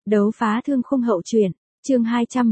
Đấu phá thương khung hậu truyện, chương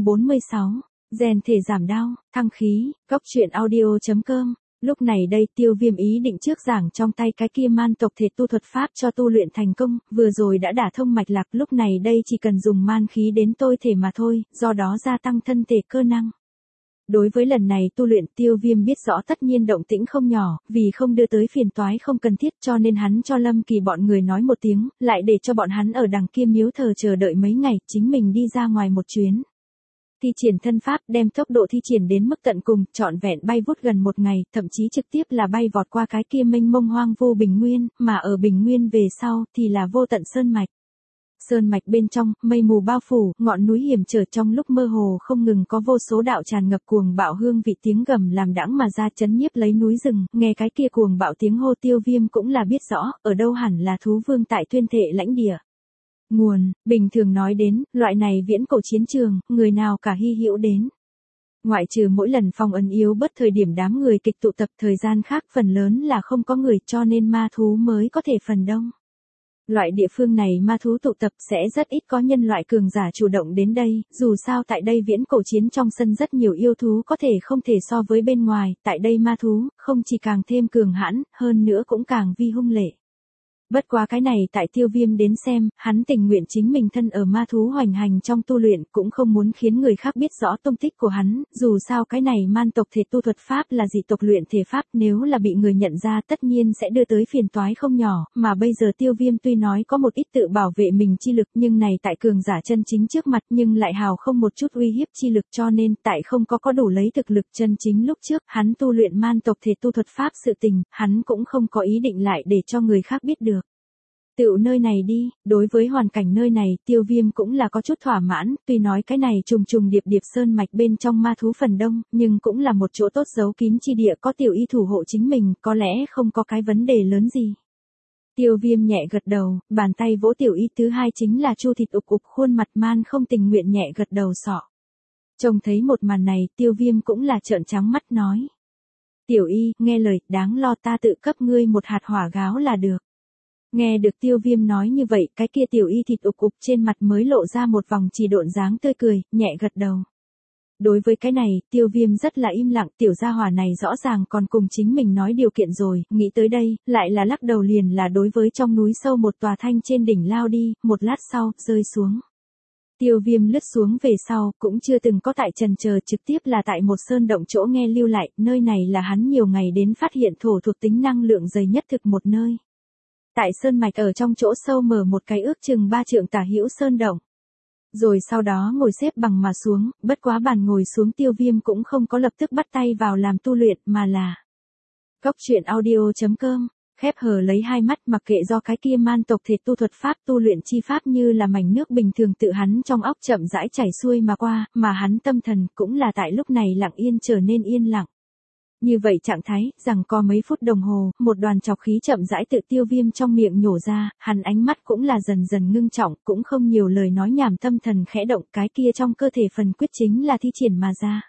246, rèn thể giảm đau, thăng khí, góc truyện audio.com. Lúc này đây Tiêu Viêm ý định trước giảng trong tay cái kia man tộc thể tu thuật pháp cho tu luyện thành công, vừa rồi đã đả thông mạch lạc, lúc này đây chỉ cần dùng man khí đến tôi thể mà thôi, do đó gia tăng thân thể cơ năng. Đối với lần này tu luyện Tiêu Viêm biết rõ tất nhiên động tĩnh không nhỏ, vì không đưa tới phiền toái không cần thiết cho nên hắn cho Lâm Kỳ bọn người nói một tiếng, lại để cho bọn hắn ở đằng kia miếu thờ chờ đợi mấy ngày, chính mình đi ra ngoài một chuyến. Thi triển thân pháp đem tốc độ thi triển đến mức tận cùng, trọn vẹn bay vút gần một ngày, thậm chí trực tiếp là bay vọt qua cái kia mênh mông hoang vu bình nguyên, mà ở bình nguyên về sau thì là vô tận sơn mạch. Sơn mạch bên trong, mây mù bao phủ, ngọn núi hiểm trở trong lúc mơ hồ không ngừng có vô số đạo tràn ngập cuồng bạo hương vị tiếng gầm làm đãng mà ra chấn nhiếp lấy núi rừng, nghe cái kia cuồng bạo tiếng hô Tiêu Viêm cũng là biết rõ, ở đâu hẳn là thú vương tại tuyên thệ lãnh địa. Nguồn, bình thường nói đến, loại này viễn cổ chiến trường, người nào cả hy hữu đến. Ngoại trừ mỗi lần phong ấn yếu bớt thời điểm đám người kịch tụ tập thời gian khác phần lớn là không có người cho nên ma thú mới có thể phần đông. Loại địa phương này ma thú tụ tập sẽ rất ít có nhân loại cường giả chủ động đến đây, dù sao tại đây viễn cổ chiến trong sân rất nhiều yêu thú có thể không thể so với bên ngoài, tại đây ma thú, không chỉ càng thêm cường hãn, hơn nữa cũng càng vi hung lệ. Bất quá cái này tại Tiêu Viêm đến xem, hắn tình nguyện chính mình thân ở ma thú hoành hành trong tu luyện cũng không muốn khiến người khác biết rõ tung tích của hắn, dù sao cái này man tộc thể tu thuật pháp là dị tộc luyện thể pháp, nếu là bị người nhận ra tất nhiên sẽ đưa tới phiền toái không nhỏ, mà bây giờ Tiêu Viêm tuy nói có một ít tự bảo vệ mình chi lực nhưng này tại cường giả chân chính trước mặt nhưng lại hào không một chút uy hiếp chi lực cho nên tại không có đủ lấy thực lực chân chính lúc trước, hắn tu luyện man tộc thể tu thuật pháp sự tình, hắn cũng không có ý định lại để cho người khác biết được. Tựu nơi này đi, đối với hoàn cảnh nơi này Tiêu Viêm cũng là có chút thỏa mãn, tuy nói cái này trùng trùng điệp điệp sơn mạch bên trong ma thú phần đông, nhưng cũng là một chỗ tốt giấu kín chi địa có tiểu y thủ hộ chính mình, có lẽ không có cái vấn đề lớn gì. Tiêu Viêm nhẹ gật đầu, bàn tay vỗ tiểu y thứ hai chính là Chu Thịt ục khuôn mặt man không tình nguyện nhẹ gật đầu sọ. Trông thấy một màn này Tiêu Viêm cũng là trợn trắng mắt nói. Tiểu y, nghe lời, đáng lo ta tự cấp ngươi một hạt hỏa gáo là được. Nghe được Tiêu Viêm nói như vậy, cái kia tiểu y thịt ục trên mặt mới lộ ra một vòng trì độn dáng tươi cười, nhẹ gật đầu. Đối với cái này, Tiêu Viêm rất là im lặng, tiểu gia hỏa này rõ ràng còn cùng chính mình nói điều kiện rồi, nghĩ tới đây, lại là lắc đầu liền là đối với trong núi sâu một tòa thanh trên đỉnh lao đi, một lát sau, rơi xuống. Tiêu Viêm lướt xuống về sau, cũng chưa từng có tại trần chờ trực tiếp là tại một sơn động chỗ nghe lưu lại, nơi này là hắn nhiều ngày đến phát hiện thổ thuộc tính năng lượng dày nhất thực một nơi. Tại sơn mạch ở trong chỗ sâu mở một cái ước chừng 3 trượng tả hữu sơn động. Rồi sau đó ngồi xếp bằng mà xuống, bất quá bàn ngồi xuống Tiêu Viêm cũng không có lập tức bắt tay vào làm tu luyện mà là. Góc truyện audio.com, khép hờ lấy hai mắt mặc kệ do cái kia man tộc thể tu thuật pháp tu luyện chi pháp như là mảnh nước bình thường tự hắn trong óc chậm rãi chảy xuôi mà qua, mà hắn tâm thần cũng là tại lúc này lặng yên trở nên yên lặng. Như vậy trạng thái, rằng có mấy phút đồng hồ, một đoàn trọc khí chậm rãi tự Tiêu Viêm trong miệng nhổ ra, hắn ánh mắt cũng là dần dần ngưng trọng, cũng không nhiều lời nói nhảm tâm thần khẽ động, cái kia trong cơ thể phần quyết chính là thi triển mà ra.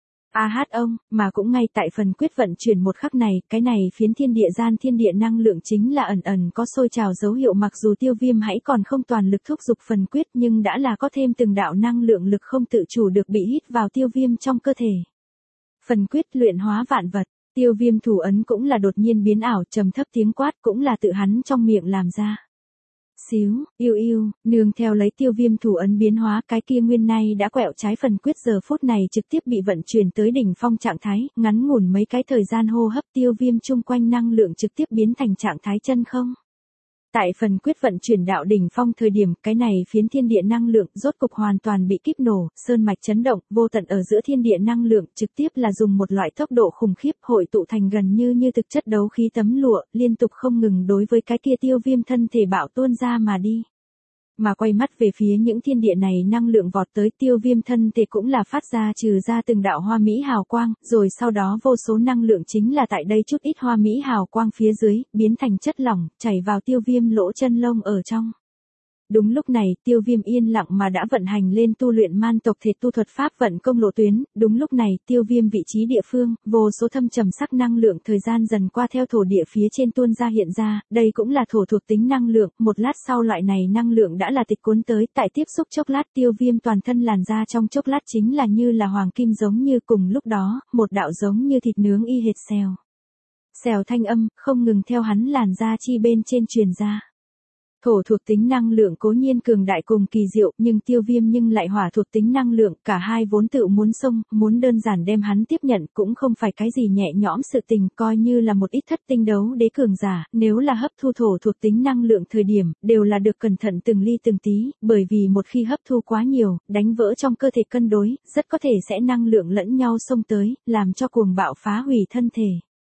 Ông, mà cũng ngay tại phần quyết vận chuyển một khắc này, cái này phiến thiên địa gian thiên địa năng lượng chính là ẩn ẩn có sôi trào dấu hiệu mặc dù Tiêu Viêm hãy còn không toàn lực thúc giục phần quyết nhưng đã là có thêm từng đạo năng lượng lực không tự chủ được bị hít vào Tiêu Viêm trong cơ thể. Phần quyết luyện hóa vạn vật, Tiêu Viêm thủ ấn cũng là đột nhiên biến ảo trầm thấp tiếng quát cũng là tự hắn trong miệng làm ra. Xíu, yêu, nương theo lấy Tiêu Viêm thủ ấn biến hóa cái kia nguyên nay đã quẹo trái phần quyết giờ phút này trực tiếp bị vận chuyển tới đỉnh phong trạng thái, ngắn ngủn mấy cái thời gian hô hấp Tiêu Viêm chung quanh năng lượng trực tiếp biến thành trạng thái chân không. Tại phần quyết vận chuyển đạo đỉnh phong thời điểm, cái này phiến thiên địa năng lượng rốt cục hoàn toàn bị kíp nổ, sơn mạch chấn động, vô tận ở giữa thiên địa năng lượng trực tiếp là dùng một loại tốc độ khủng khiếp hội tụ thành gần như thực chất đấu khí tấm lụa, liên tục không ngừng đối với cái kia Tiêu Viêm thân thể bạo tuôn ra mà đi. Mà quay mắt về phía những thiên địa này năng lượng vọt tới Tiêu Viêm thân thể cũng là phát ra trừ ra từng đạo hoa mỹ hào quang, rồi sau đó vô số năng lượng chính là tại đây chút ít hoa mỹ hào quang phía dưới, biến thành chất lỏng, chảy vào Tiêu Viêm lỗ chân lông ở trong. Đúng lúc này, Tiêu Viêm yên lặng mà đã vận hành lên tu luyện man tộc thể tu thuật pháp vận công lộ tuyến, đúng lúc này, Tiêu Viêm vị trí địa phương, vô số thâm trầm sắc năng lượng thời gian dần qua theo thổ địa phía trên tuôn ra hiện ra, đây cũng là thổ thuộc tính năng lượng, một lát sau loại này năng lượng đã là tịch cuốn tới, tại tiếp xúc chốc lát Tiêu Viêm toàn thân làn da trong chốc lát chính là như là hoàng kim giống như cùng lúc đó, một đạo giống như thịt nướng y hệt xèo. Xèo thanh âm, không ngừng theo hắn làn da chi bên trên truyền ra. Thổ thuộc tính năng lượng cố nhiên cường đại cùng kỳ diệu, nhưng Tiêu Viêm nhưng lại hỏa thuộc tính năng lượng, cả hai vốn tự muốn xông, muốn đơn giản đem hắn tiếp nhận cũng không phải cái gì nhẹ nhõm sự tình, coi như là một ít thất tinh đấu đế cường giả, nếu là hấp thu thổ thuộc tính năng lượng thời điểm, đều là được cẩn thận từng ly từng tí, bởi vì một khi hấp thu quá nhiều, đánh vỡ trong cơ thể cân đối, rất có thể sẽ năng lượng lẫn nhau xông tới, làm cho cuồng bạo phá hủy thân thể.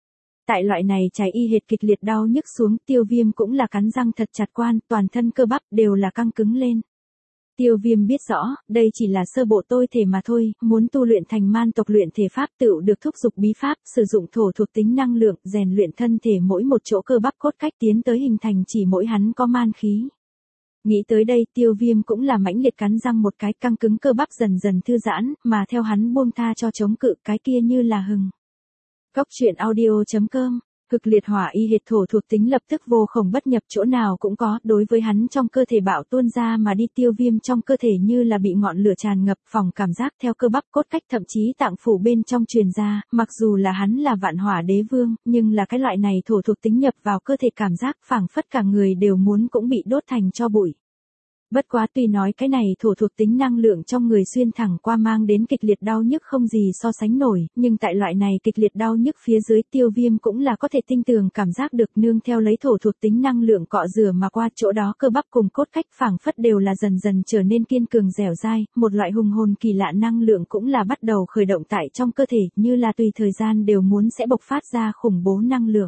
Tại loại này trái y hệt kịch liệt đau nhức xuống, Tiêu Viêm cũng là cắn răng thật chặt quan, toàn thân cơ bắp đều là căng cứng lên. Tiêu Viêm biết rõ, đây chỉ là sơ bộ tôi thể mà thôi, muốn tu luyện thành man tộc luyện thể pháp tựu được thúc dục bí pháp, sử dụng thổ thuộc tính năng lượng, rèn luyện thân thể mỗi một chỗ cơ bắp cốt cách tiến tới hình thành chỉ mỗi hắn có man khí. Nghĩ tới đây, Tiêu Viêm cũng là mãnh liệt cắn răng một cái, căng cứng cơ bắp dần dần thư giãn, mà theo hắn buông tha cho chống cự cái kia như là hừng. Góc truyện audio.com, cực liệt hỏa y hệt thổ thuộc tính lập tức vô khổng bất nhập, chỗ nào cũng có, đối với hắn trong cơ thể bạo tuôn ra mà đi. Tiêu Viêm trong cơ thể như là bị ngọn lửa tràn ngập, phòng cảm giác theo cơ bắp cốt cách thậm chí tạng phủ bên trong truyền ra, mặc dù là hắn là vạn hỏa đế vương, nhưng là cái loại này thổ thuộc tính nhập vào cơ thể cảm giác phảng phất cả người đều muốn cũng bị đốt thành tro bụi. Bất quá tuy nói cái này thổ thuộc tính năng lượng trong người xuyên thẳng qua mang đến kịch liệt đau nhức không gì so sánh nổi, nhưng tại loại này kịch liệt đau nhức phía dưới Tiêu Viêm cũng là có thể tinh tường cảm giác được nương theo lấy thổ thuộc tính năng lượng cọ rửa mà qua chỗ đó cơ bắp cùng cốt cách phảng phất đều là dần dần trở nên kiên cường dẻo dai, một loại hùng hồn kỳ lạ năng lượng cũng là bắt đầu khởi động tại trong cơ thể như là tùy thời gian đều muốn sẽ bộc phát ra khủng bố năng lượng.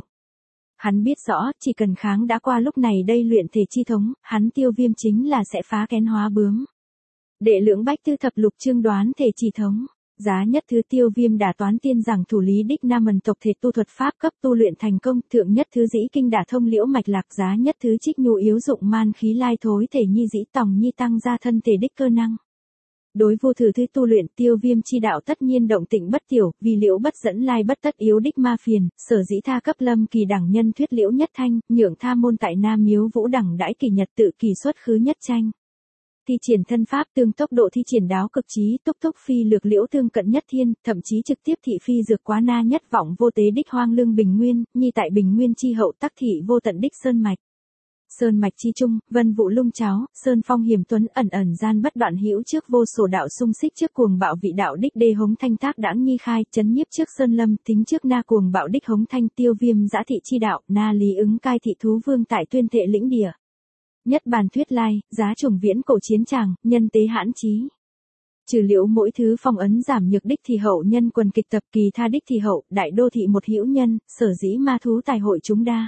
Hắn biết rõ, chỉ cần kháng đã qua lúc này đây luyện thể chi thống, hắn Tiêu Viêm chính là sẽ phá kén hóa bướm. Đệ lưỡng bách tư thập lục chương đoán thể chi thống. Giá nhất thứ Tiêu Viêm đả toán tiên rằng thủ lý đích nam mần tộc thể tu thuật pháp cấp tu luyện thành công, thượng nhất thứ dĩ kinh đả thông liễu mạch lạc, giá nhất thứ trích nhu yếu dụng man khí lai thối thể nhi dĩ tòng nhi tăng ra thân thể đích cơ năng. Đối vô thử thứ tu luyện Tiêu Viêm chi đạo tất nhiên động tĩnh bất tiểu, vì liễu bất dẫn lai bất tất yếu đích ma phiền, sở dĩ tha cấp lâm kỳ đẳng nhân thuyết liễu nhất thanh, nhượng tha môn tại Nam Miếu Vũ đẳng đãi kỳ nhật tự kỳ xuất khứ nhất tranh. Thi triển thân pháp tương tốc độ thi triển đáo cực trí, túc túc phi lược liễu tương cận nhất thiên, thậm chí trực tiếp thị phi dược quá na nhất vọng vô tế đích hoang lương bình nguyên, nhi tại bình nguyên chi hậu tắc thị vô tận đích sơn mạch. Sơn mạch chi trung, vân vụ lung cháo, sơn phong hiểm tuấn ẩn ẩn gian bất đoạn hữu trước vô sổ đạo xung xích trước cuồng bạo vị đạo đích đê hống thanh thác đãng nhi khai, chấn nhiếp trước sơn lâm, tính trước na cuồng bạo đích hống thanh Tiêu Viêm dã thị chi đạo, na lý ứng cai thị thú vương tại tuyên thệ lĩnh địa. Nhất bàn thuyết lai, giá trùng viễn cổ chiến tràng, nhân tế hãn chí. Trừ liễu mỗi thứ phong ấn giảm nhược đích thì hậu nhân quần kịch tập kỳ tha đích thì hậu, đại đô thị một hữu nhân, sở dĩ ma thú tài hội chúng đa.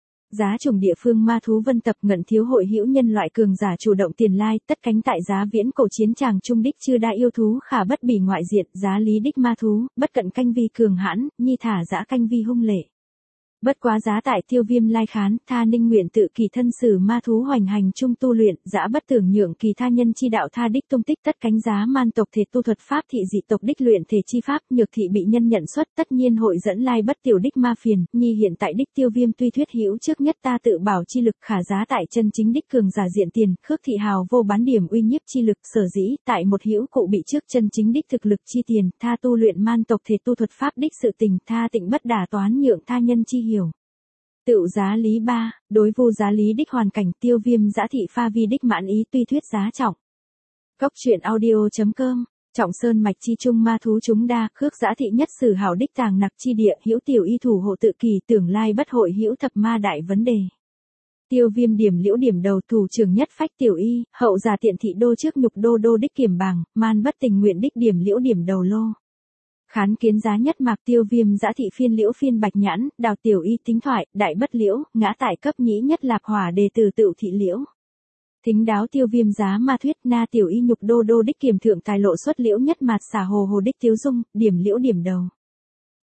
Giá trùng địa phương ma thú vân tập ngận thiếu hội hữu nhân loại cường giả chủ động tiền lai, tất cánh tại giá viễn cổ chiến tràng trung đích chưa đa yêu thú khả bất bỉ ngoại diện, giá lý đích ma thú, bất cận canh vi cường hãn, nhi thả dã canh vi hung lệ. Bất quá giá tại Tiêu Viêm lai khán, tha ninh nguyện tự kỳ thân sử ma thú hoành hành trung tu luyện, dã bất tưởng nhượng kỳ tha nhân chi đạo tha đích tung tích tất cánh giá man tộc thể tu thuật pháp thị dị tộc đích luyện thể chi pháp, nhược thị bị nhân nhận xuất tất nhiên hội dẫn lai bất tiểu đích ma phiền, nhi hiện tại đích Tiêu Viêm tuy thuyết hữu trước nhất ta tự bảo chi lực khả giá tại chân chính đích cường giả diện tiền, khước thị hào vô bán điểm uy nhiếp chi lực, sở dĩ tại một hữu cụ bị trước chân chính đích thực lực chi tiền, tha tu luyện man tộc thể tu thuật pháp đích sự tình, tha tịnh bất đả toán nhượng tha nhân chi hiểu. Tựu giá lý 3, đối vu giá lý đích hoàn cảnh Tiêu Viêm dã thị pha vi đích mãn ý tuy thuyết giá trọng. Góc truyện audio.com, trọng sơn mạch chi trung ma thú chúng đa, khước dã thị nhất sử hảo đích tàng nặc chi địa, hữu tiểu y thủ hộ tự kỳ tưởng lai bất hội hữu thập ma đại vấn đề. Tiêu Viêm điểm liễu điểm đầu thủ trưởng nhất phách tiểu y, hậu giả tiện thị đô trước nhục đô đô đích kiểm bảng, man bất tình nguyện đích điểm liễu điểm đầu lô. Khán kiến giá nhất mạc Tiêu Viêm dã thị phiên liễu phiên bạch nhãn, đào tiểu y tính thoại, đại bất liễu, ngã tại cấp nhĩ nhất lạp hỏa đề từ tựu thị liễu. Thính đáo Tiêu Viêm giá ma thuyết na tiểu y nhục đô đô đích kiểm thượng tài lộ xuất liễu nhất mạt xả hồ hồ đích tiếu dung, điểm liễu điểm đầu.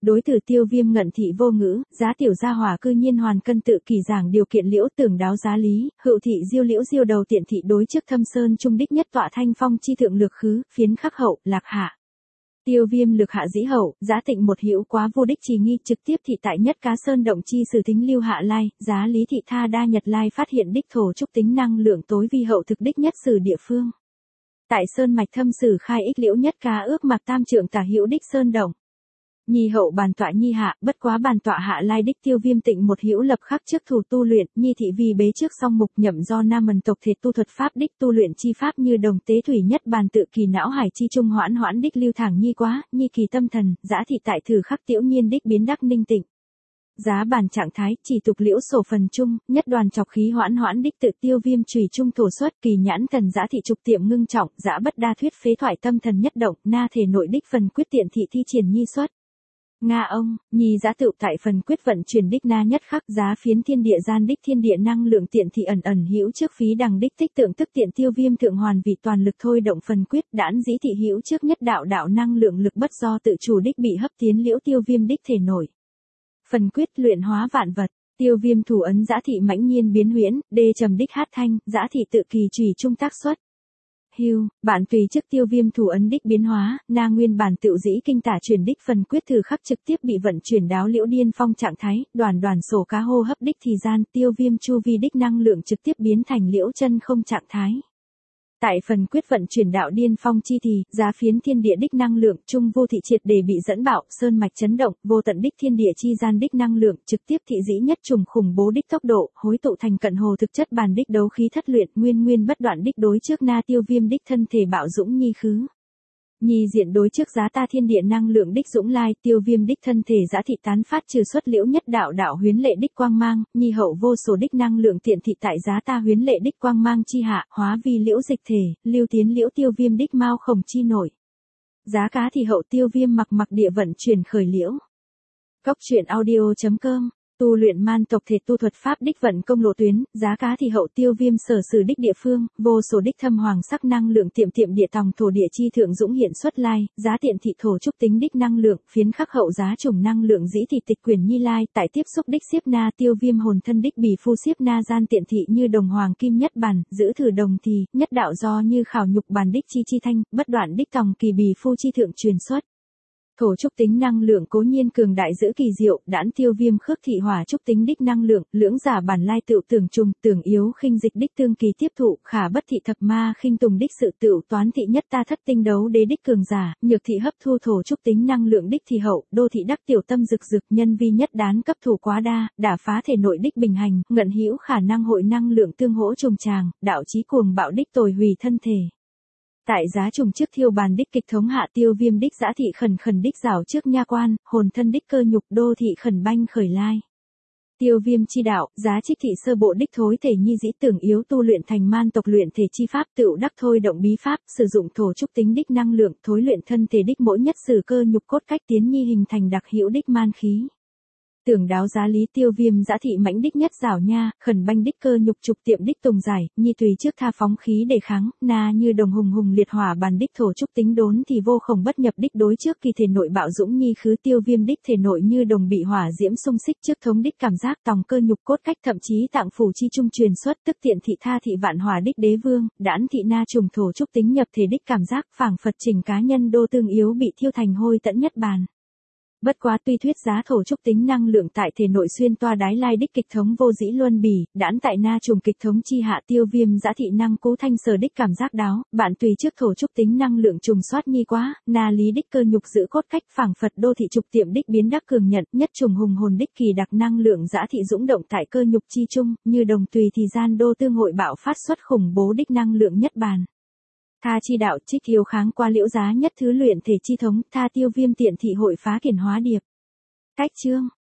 Đối từ Tiêu Viêm ngẩn thị vô ngữ, giá tiểu gia hỏa cư nhiên hoàn cân tự kỳ giảng điều kiện liễu tưởng đáo giá lý, hữu thị diêu liễu diêu đầu tiện thị đối trước thâm sơn trung đích nhất tọa thanh phong chi thượng lược khứ, phiến khắc hậu, lạc hạ. Tiêu Viêm lược hạ dĩ hậu, giá tịnh một hữu quá vô đích trì nghi trực tiếp thị tại nhất cá sơn động chi sử thính lưu hạ lai, giá lý thị tha đa nhật lai phát hiện đích thổ trúc tính năng lượng tối vi hậu thực đích nhất sử địa phương. Tại sơn mạch thâm sử khai ích liễu nhất cá ước mặc tam trượng tả hữu đích sơn động. Nhi hậu bàn tọa nhi hạ, bất quá bàn tọa hạ lai đích Tiêu Viêm tịnh một hữu lập khắc trước thủ tu luyện, nhi thị vì bế trước song mục nhậm do nam mần tộc thể tu thuật pháp đích tu luyện chi pháp như đồng tế thủy nhất bàn tự kỳ não hải chi trung hoãn hoãn đích lưu thẳng nhi quá, nhi kỳ tâm thần, giá thị tại thử khắc tiểu nhiên đích biến đắc ninh tịnh. Giá bàn trạng thái, chỉ tục liễu sổ phần trung, nhất đoàn chọc khí hoãn hoãn đích tự Tiêu Viêm chủy trung thổ xuất kỳ nhãn thần giá thị trục tiệm ngưng trọng, giá bất đa thuyết phế thoại tâm thần nhất động, na thể nội đích phần quyết tiện thị thi triển nhi xuất. Nga ông, nhi giá tựu tại phần quyết vận chuyển đích na nhất khắc giá phiến thiên địa gian đích thiên địa năng lượng tiện thị ẩn ẩn hữu trước phí đằng đích tích tượng tức tiện Tiêu Viêm thượng hoàn vì toàn lực thôi động phần quyết đãn dĩ thị hữu trước nhất đạo đạo năng lượng lực bất do tự chủ đích bị hấp tiến liễu Tiêu Viêm đích thể nổi. Phần quyết luyện hóa vạn vật, Tiêu Viêm thủ ấn giá thị mãnh nhiên biến huyễn, đê trầm đích hát thanh, giá thị tự kỳ chủy trung tác xuất. Hưu, bạn tùy trước Tiêu Viêm thủ ấn đích biến hóa, na nguyên bản tự dĩ kinh tả chuyển đích phần quyết thử khắc trực tiếp bị vận chuyển đáo liễu điên phong trạng thái, đoàn đoàn sổ cá hô hấp đích thì gian, Tiêu Viêm chu vi đích năng lượng trực tiếp biến thành liễu chân không trạng thái. Tại phần quyết vận chuyển đạo điên phong chi thì, giá phiến thiên địa đích năng lượng trung vô thị triệt để bị dẫn bạo, sơn mạch chấn động, vô tận đích thiên địa chi gian đích năng lượng trực tiếp thị dĩ nhất trùng khủng bố đích tốc độ, hối tụ thành cận hồ thực chất bàn đích đấu khí thất luyện, nguyên bất đoạn đích đối trước na Tiêu Viêm đích thân thể bạo dũng nhi khứ. Nhi diện đối trước giá ta thiên địa năng lượng đích dũng lai, Tiêu Viêm đích thân thể giá thị tán phát trừ xuất liễu nhất đạo đạo huyến lệ đích quang mang, nhi hậu vô số đích năng lượng tiện thị tại giá ta huyến lệ đích quang mang chi hạ, hóa vi liễu dịch thể, lưu tiến liễu Tiêu Viêm đích mao khổng chi nổi. Giá cá thì hậu Tiêu Viêm mặc địa vận chuyển khởi liễu. Cốc truyện audio.com Tu luyện man tộc thể tu thuật pháp đích vận công lộ tuyến, giá cá thì hậu Tiêu Viêm sở sử đích địa phương, vô số đích thâm hoàng sắc năng lượng tiệm địa tòng thổ địa chi thượng dũng hiện xuất lai, giá tiện thị thổ trúc tính đích năng lượng, phiến khắc hậu giá trùng năng lượng dĩ thị tịch quyền nhi lai, tại tiếp xúc đích xiếp na Tiêu Viêm hồn thân đích bì phu xiếp na gian tiện thị như đồng hoàng kim nhất bàn, giữ thử đồng thì, nhất đạo do như khảo nhục bàn đích chi thanh, bất đoạn đích tòng kỳ bì phu chi thượng truyền xuất. Thổ trúc tính năng lượng cố nhiên cường đại giữ kỳ diệu, đãn Tiêu Viêm khước thị hỏa trúc tính đích năng lượng, lưỡng giả bản lai tựu tưởng trùng, tưởng yếu khinh dịch đích tương kỳ tiếp thụ, khả bất thị thập ma khinh tùng đích sự tựu toán thị nhất ta thất tinh đấu đế đích cường giả, nhược thị hấp thu thổ trúc tính năng lượng đích thì hậu, đô thị đắc tiểu tâm rực nhân vi nhất đán cấp thủ quá đa, đả phá thể nội đích bình hành, ngận hữu khả năng hội năng lượng tương hỗ trùng tràng, đạo chí cuồng bạo đích tồi hủy thân thể. Tại giá trùng trước thiêu bàn đích kịch thống hạ Tiêu Viêm đích giã thị khẩn đích rảo trước nha quan, hồn thân đích cơ nhục đô thị khẩn banh khởi lai. Tiêu Viêm chi đạo, giá trích thị sơ bộ đích thối thể nhi dĩ tưởng yếu tu luyện thành man tộc luyện thể chi pháp tựu đắc thôi động bí pháp, sử dụng thổ trúc tính đích năng lượng, thối luyện thân thể đích mỗi nhất sử cơ nhục cốt cách tiến nhi hình thành đặc hữu đích man khí. Tưởng đáo giá lý Tiêu Viêm giã thị mãnh đích nhất rảo nha, khẩn banh đích cơ nhục trục tiệm đích tùng giải, nhi tùy trước tha phóng khí để kháng, na như đồng hùng liệt hỏa bàn đích thổ trúc tính đốn thì vô khổng bất nhập đích đối trước kỳ thể nội bạo dũng nhi khứ Tiêu Viêm đích thể nội như đồng bị hỏa diễm xung xích trước thống đích cảm giác tòng cơ nhục cốt cách thậm chí tạng phủ chi trung truyền xuất tức tiện thị tha thị vạn hỏa đích đế vương, đãn thị na trùng thổ trúc tính nhập thể đích cảm giác phảng phật trình cá nhân đô tương yếu bị thiêu thành hôi tẫn nhất bàn. Bất quá tuy thuyết giá thổ trúc tính năng lượng tại thể nội xuyên toa đái lai đích kịch thống vô dĩ luân bì, đãn tại na trùng kịch thống chi hạ Tiêu Viêm giã thị năng cú thanh sở đích cảm giác đáo, bạn tùy trước thổ trúc tính năng lượng trùng soát nhi quá, na lý đích cơ nhục giữ cốt cách phảng phật đô thị trục tiệm đích biến đắc cường nhận, nhất trùng hùng hồn đích kỳ đặc năng lượng giã thị dũng động tại cơ nhục chi trung, như đồng tùy thì gian đô tương hội bạo phát xuất khủng bố đích năng lượng nhất bàn. Tha chi đạo trích thiếu kháng qua liễu giá nhất thứ luyện thể chi thống, tha Tiêu Viêm tiện thị hội phá kiển hóa điệp. Cách chương